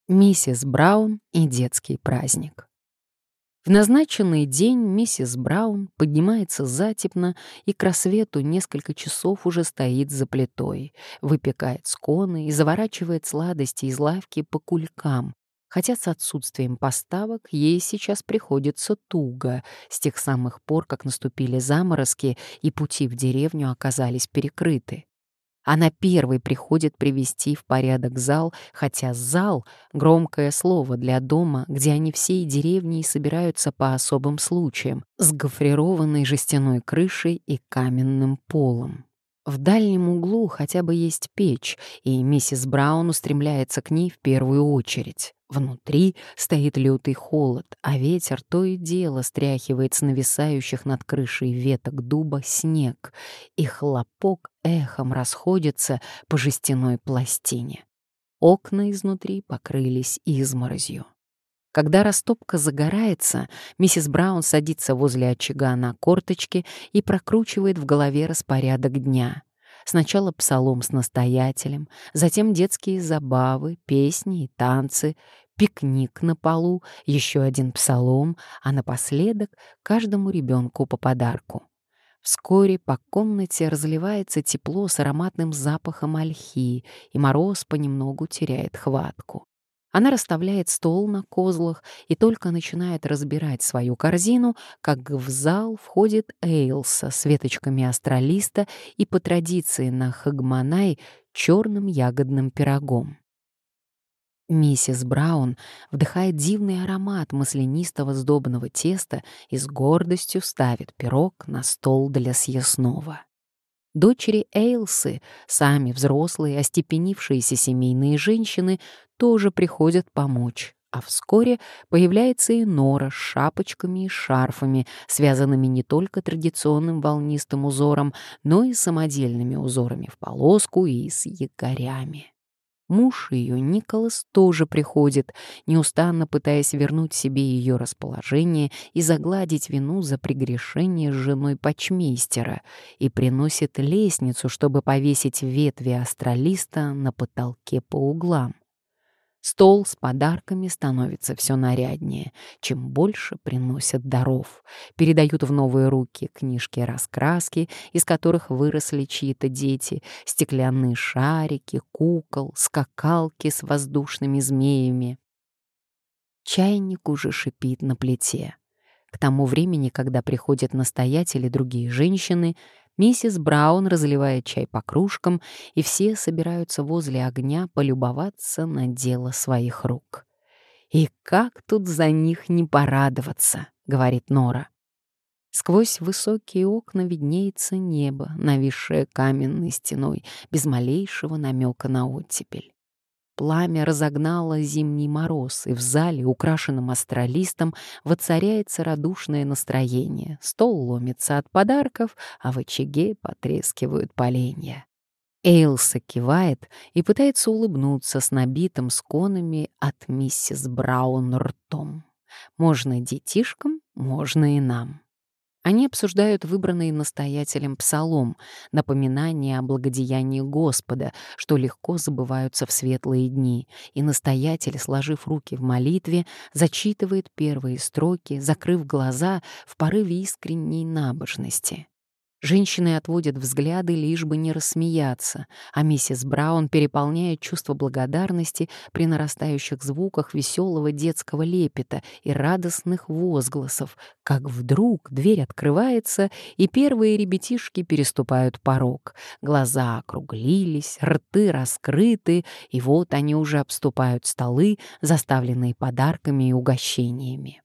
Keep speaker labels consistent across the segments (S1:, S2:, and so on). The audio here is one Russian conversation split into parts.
S1: Миссис Браун и детский праздник. В назначенный день миссис Браун поднимается затемно и к рассвету несколько часов уже стоит за плитой, выпекает сконы и заворачивает сладости из лавки по кулькам, хотя с отсутствием поставок ей сейчас приходится туго с тех самых пор, как наступили заморозки и пути в деревню оказались перекрыты. Она первой приходит привести в порядок зал, хотя зал — громкое слово для дома, где они всей деревней собираются по особым случаям, с гофрированной жестяной крышей и каменным полом. В дальнем углу хотя бы есть печь, и миссис Браун устремляется к ней в первую очередь. Внутри стоит лютый холод, а ветер то и дело стряхивает с нависающих над крышей веток дуба снег, и хлопок эхом расходится по жестяной пластине. Окна изнутри покрылись изморозью. Когда растопка загорается, миссис Браун садится возле очага на корточки и прокручивает в голове распорядок дня. Сначала псалом с настоятелем, затем детские забавы, песни и танцы, пикник на полу, еще один псалом, а напоследок каждому ребенку по подарку. Вскоре по комнате разливается тепло с ароматным запахом ольхи, и мороз понемногу теряет хватку. Она расставляет стол на козлах и только начинает разбирать свою корзину, как в зал входит Эйлса с веточками астролиста и по традиции на Хагманай черным ягодным пирогом. Миссис Браун вдыхает дивный аромат маслянистого сдобного теста и с гордостью ставит пирог на стол для съестного. Дочери Эйлсы, сами взрослые, остепенившиеся семейные женщины, тоже приходят помочь, а вскоре появляется и Нора с шапочками и шарфами, связанными не только традиционным волнистым узором, но и самодельными узорами в полоску и с якорями. Муж ее, Николас, тоже приходит, неустанно пытаясь вернуть себе ее расположение и загладить вину за прегрешение с женой почмейстера, и приносит лестницу, чтобы повесить ветви астролиста на потолке по углам. Стол с подарками становится все наряднее, чем больше приносят даров. Передают в новые руки книжки-раскраски, из которых выросли чьи-то дети, стеклянные шарики, кукол, скакалки с воздушными змеями. Чайник уже шипит на плите. К тому времени, когда приходят настоятели и другие женщины, миссис Браун разливает чай по кружкам, и все собираются возле огня полюбоваться на дело своих рук. «И как тут за них не порадоваться», — говорит Нора. Сквозь высокие окна виднеется небо, нависшее каменной стеной, без малейшего намека на оттепель. Пламя разогнало зимний мороз, и в зале, украшенном астролистом, воцаряется радушное настроение. Стол ломится от подарков, а в очаге потрескивают поленья. Эйлса кивает и пытается улыбнуться с набитым сконами от миссис Браун ртом. Можно детишкам, можно и нам. Они обсуждают выбранный настоятелем псалом, напоминание о благодеянии Господа, что легко забываются в светлые дни, и настоятель, сложив руки в молитве, зачитывает первые строки, закрыв глаза в порыве искренней набожности. Женщины отводят взгляды, лишь бы не рассмеяться, а миссис Браун переполняет чувство благодарности при нарастающих звуках веселого детского лепета и радостных возгласов, как вдруг дверь открывается, и первые ребятишки переступают порог. Глаза округлились, рты раскрыты, и вот они уже обступают столы, заставленные подарками и угощениями.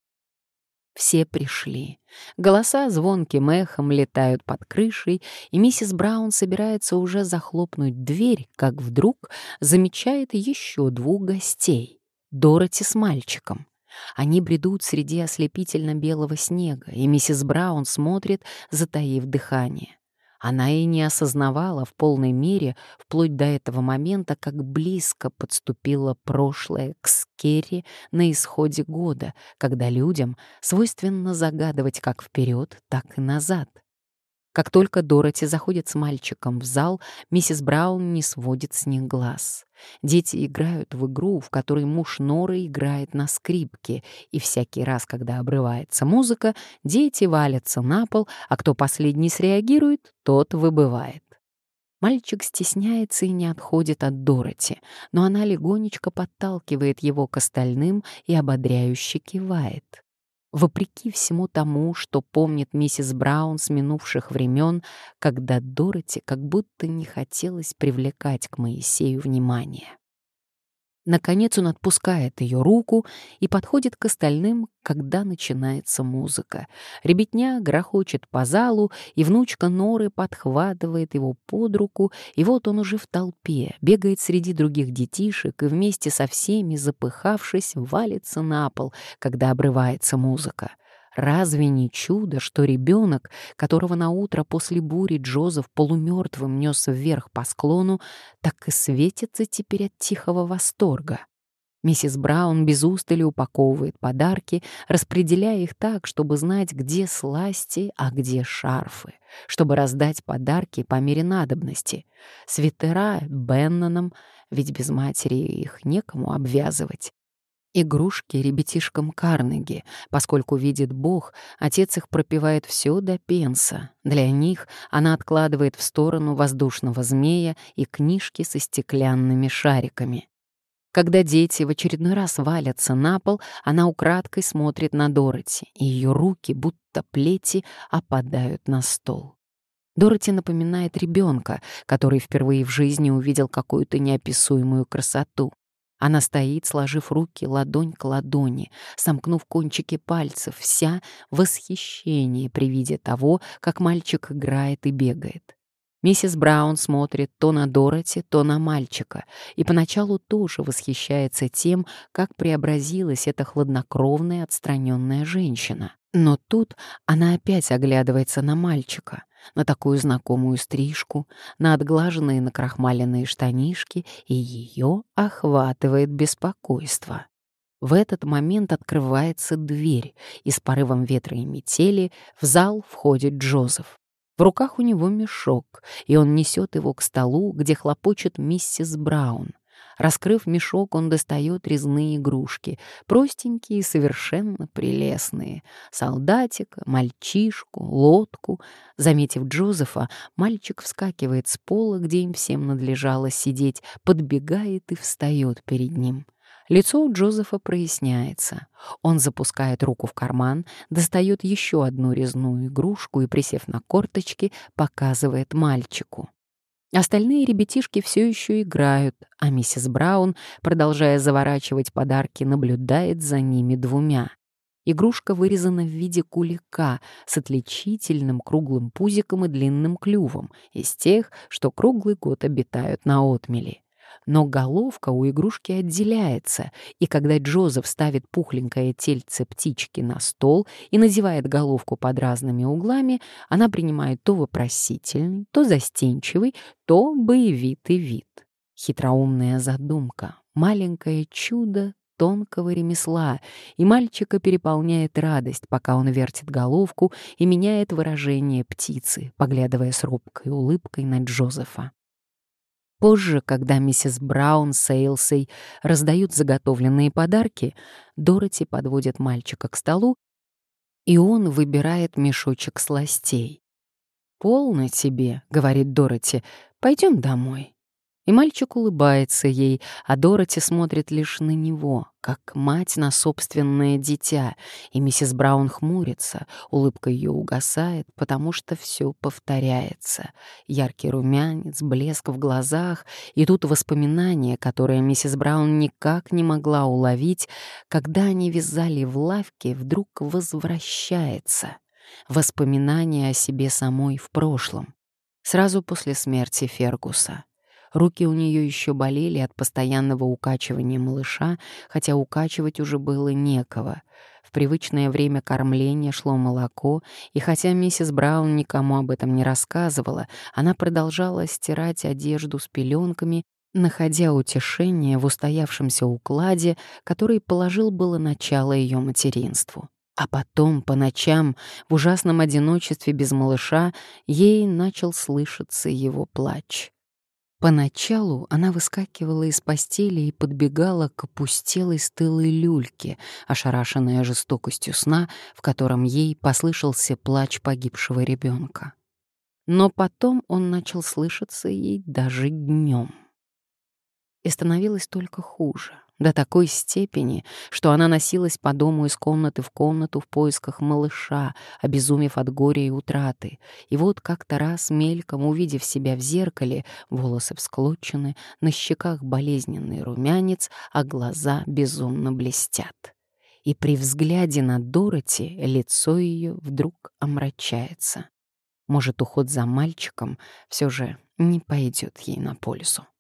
S1: Все пришли. Голоса звонким эхом летают под крышей, и миссис Браун собирается уже захлопнуть дверь, как вдруг замечает еще двух гостей — Дороти с мальчиком. Они бредут среди ослепительно-белого снега, и миссис Браун смотрит, затаив дыхание. Она и не осознавала в полной мере, вплоть до этого момента, как близко подступило прошлое к Скерри на исходе года, когда людям свойственно загадывать как вперед, так и назад. Как только Дороти заходит с мальчиком в зал, миссис Браун не сводит с них глаз. Дети играют в игру, в которой муж Норы играет на скрипке, и всякий раз, когда обрывается музыка, дети валятся на пол, а кто последний среагирует, тот выбывает. Мальчик стесняется и не отходит от Дороти, но она легонечко подталкивает его к остальным и ободряюще кивает. Вопреки всему тому, что помнит миссис Браун с минувших времен, когда Дороти как будто не хотелось привлекать к Моисею внимание. Наконец он отпускает ее руку и подходит к остальным, когда начинается музыка. Ребятня грохочет по залу, и внучка Норы подхватывает его под руку, и вот он уже в толпе, бегает среди других детишек и вместе со всеми, запыхавшись, валится на пол, когда обрывается музыка. Разве не чудо, что ребенок, которого наутро после бури Джозеф полумертвым нес вверх по склону, так и светится теперь от тихого восторга? Миссис Браун без устали упаковывает подарки, распределяя их так, чтобы знать, где сласти, а где шарфы, чтобы раздать подарки по мере надобности. Свитера Беннонам, ведь без матери их некому обвязывать. Игрушки ребятишкам Карнеги, поскольку, видит Бог, отец их пропивает все до пенса. Для них она откладывает в сторону воздушного змея и книжки со стеклянными шариками. Когда дети в очередной раз валятся на пол, она украдкой смотрит на Дороти, и ее руки, будто плети, опадают на стол. Дороти напоминает ребенка, который впервые в жизни увидел какую-то неописуемую красоту. Она стоит, сложив руки ладонь к ладони, сомкнув кончики пальцев, вся в восхищении при виде того, как мальчик играет и бегает. Миссис Браун смотрит то на Дороти, то на мальчика, и поначалу тоже восхищается тем, как преобразилась эта хладнокровная, отстраненная женщина. Но тут она опять оглядывается на мальчика, на такую знакомую стрижку, на отглаженные накрахмаленные штанишки, и ее охватывает беспокойство. В этот момент открывается дверь, и с порывом ветра и метели в зал входит Джозеф. В руках у него мешок, и он несет его к столу, где хлопочет миссис Браун. Раскрыв мешок, он достает резные игрушки, простенькие и совершенно прелестные. Солдатика, мальчишку, лодку. Заметив Джозефа, мальчик вскакивает с пола, где им всем надлежало сидеть, подбегает и встает перед ним. Лицо у Джозефа проясняется. Он запускает руку в карман, достает еще одну резную игрушку и, присев на корточки, показывает мальчику. Остальные ребятишки все еще играют, а миссис Браун, продолжая заворачивать подарки, наблюдает за ними двумя. Игрушка вырезана в виде кулика с отличительным круглым пузиком и длинным клювом, из тех, что круглый год обитают на отмели. Но головка у игрушки отделяется, и когда Джозеф ставит пухленькое тельце птички на стол и надевает головку под разными углами, она принимает то вопросительный, то застенчивый, то боевитый вид. Хитроумная задумка, маленькое чудо тонкого ремесла, и мальчика переполняет радость, пока он вертит головку и меняет выражение птицы, поглядывая с робкой улыбкой на Джозефа. Позже, когда миссис Браун с Эйлсой раздают заготовленные подарки, Дороти подводит мальчика к столу, и он выбирает мешочек сластей. «Полно тебе», — говорит Дороти, — «пойдем домой». И мальчик улыбается ей, а Дороти смотрит лишь на него, как мать на собственное дитя, и миссис Браун хмурится, улыбка ее угасает, потому что все повторяется. Яркий румянец, блеск в глазах, и тут воспоминание, которое миссис Браун никак не могла уловить, когда они вязали в лавке, вдруг возвращается. Воспоминание о себе самой в прошлом, сразу после смерти Фергуса. Руки у нее еще болели от постоянного укачивания малыша, хотя укачивать уже было некого. В привычное время кормления шло молоко, и хотя миссис Браун никому об этом не рассказывала, она продолжала стирать одежду с пеленками, находя утешение в устоявшемся укладе, который положил было начало ее материнству. А потом, по ночам, в ужасном одиночестве без малыша, ей начал слышаться его плач. Поначалу она выскакивала из постели и подбегала к опустелой стылой люльке, ошарашенная жестокостью сна, в котором ей послышался плач погибшего ребенка. Но потом он начал слышаться ей даже днем. И становилось только хуже. До такой степени, что она носилась по дому из комнаты в комнату в поисках малыша, обезумев от горя и утраты. И вот как-то раз, мельком увидев себя в зеркале, волосы всклочены, на щеках болезненный румянец, а глаза безумно блестят. И при взгляде на Дороти лицо ее вдруг омрачается. Может, уход за мальчиком все же не пойдет ей на пользу.